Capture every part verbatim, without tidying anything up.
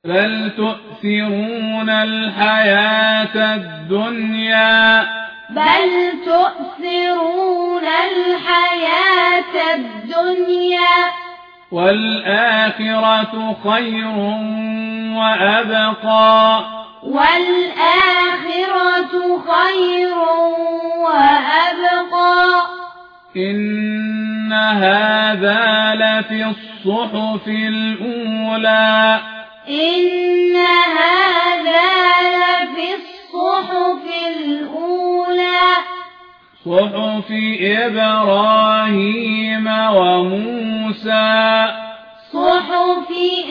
بل تؤثرون الحياة الدنيا بل تؤثرون الحياة الدنيا والآخرة خير وأبقى والآخرة خير وأبقى إن هذا لفي الصحف الأولى إن هذا لفي الصحف الأولى صحف إبراهيم وموسى صحف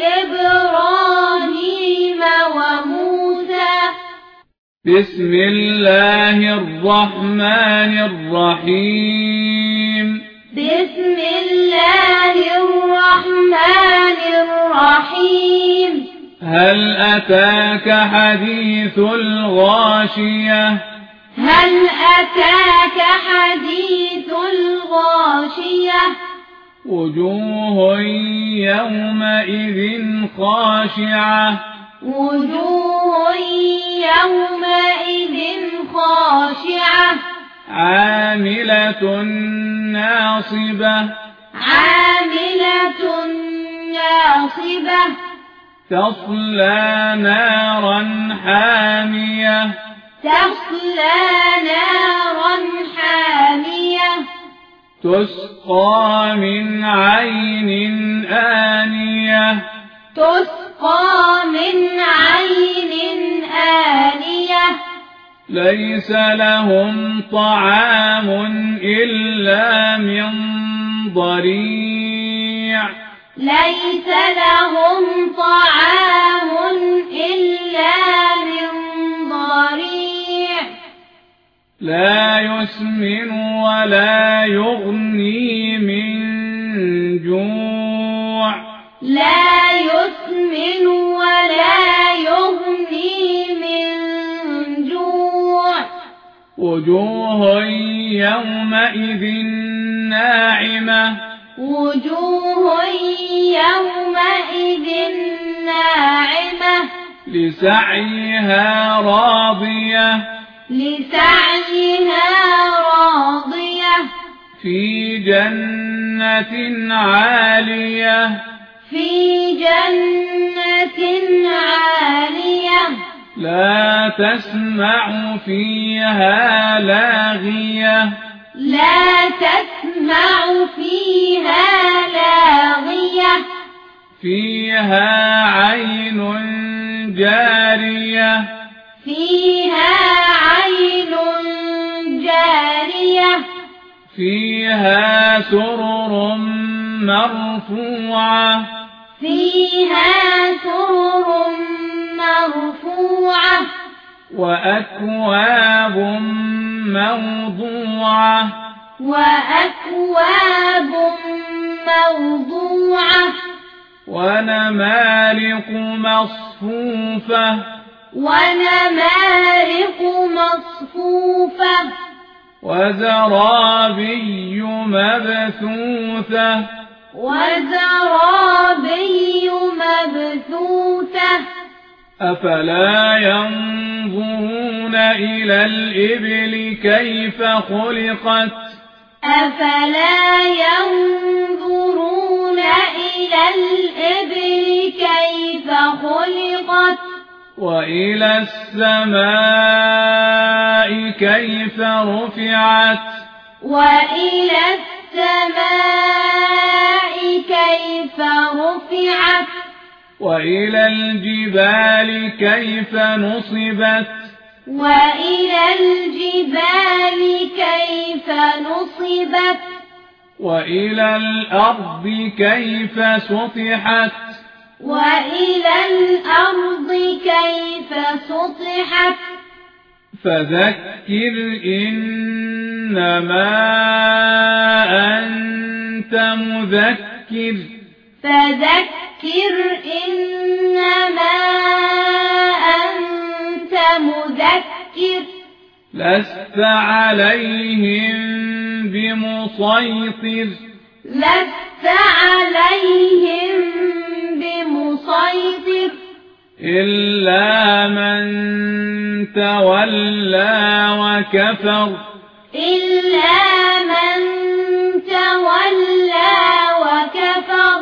إبراهيم وموسى بسم الله الرحمن الرحيم بسم الله الرحمن الرحيم هل أتاك حديث الغاشية هل أتاك حديث الغاشية وجوه يومئذ خاشعة وجوه يومئذ خاشعة عاملة ناصبة عاملة ناصبة تصلى نارا حامية تصلى نارا حامية تسقى من عين آنية تسقى من عين آنية ليس لهم طعام إلا من ضريع ليس لهم طعام إلا من ضريع لا يسمن ولا يغني من جوع لا يسمن ولا يغني من جوع وجوه يومئذ ناعمة وجوه يومئذ ناعمة لسعيها راضية لسعيها راضية في جنة عالية في جنة عالية لا تسمع فيها لاغية لا تسمع فيها لاغية فيها عين جارية فيها عين جارية فيها سرر مرفوعة فيها سرر مرفوعة وأكواب موضوعة وأكواب موضوعة ونمارق مصفوفة ونمارق مصفوفة وزرابي مبثوثة وزرابي مبثوثة أفلا ينظرون إلى الإبل كيف خلقت أفلا ينظرون إلى الإبل كيف خلقت وإلى السماء كيف رفعت وإلى السماء كيف رفعت وإلى الجبال كيف نصبت وإلى الجبال كيف نصبت وإلى الأرض كيف سطحت وإلى الأرض كيف سطحت فذكر إنما أنت مذكر فذكر إنما أنت مذكر لست عليهم بمسيطر لست عليهم بمسيطر إلا من تولى وكفر إلا من تولى وكفر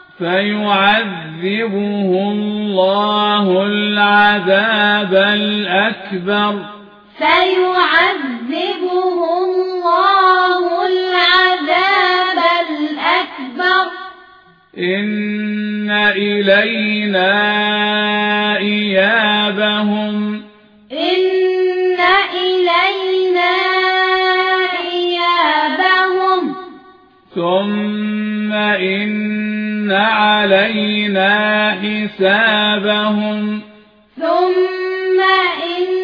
فيعذبه الله العذاب الأكبر فيعذبه الله العذاب الأكبر إن إلينا إيابهم إن إلينا إيابهم ثم إن علينا حسابهم ثم إن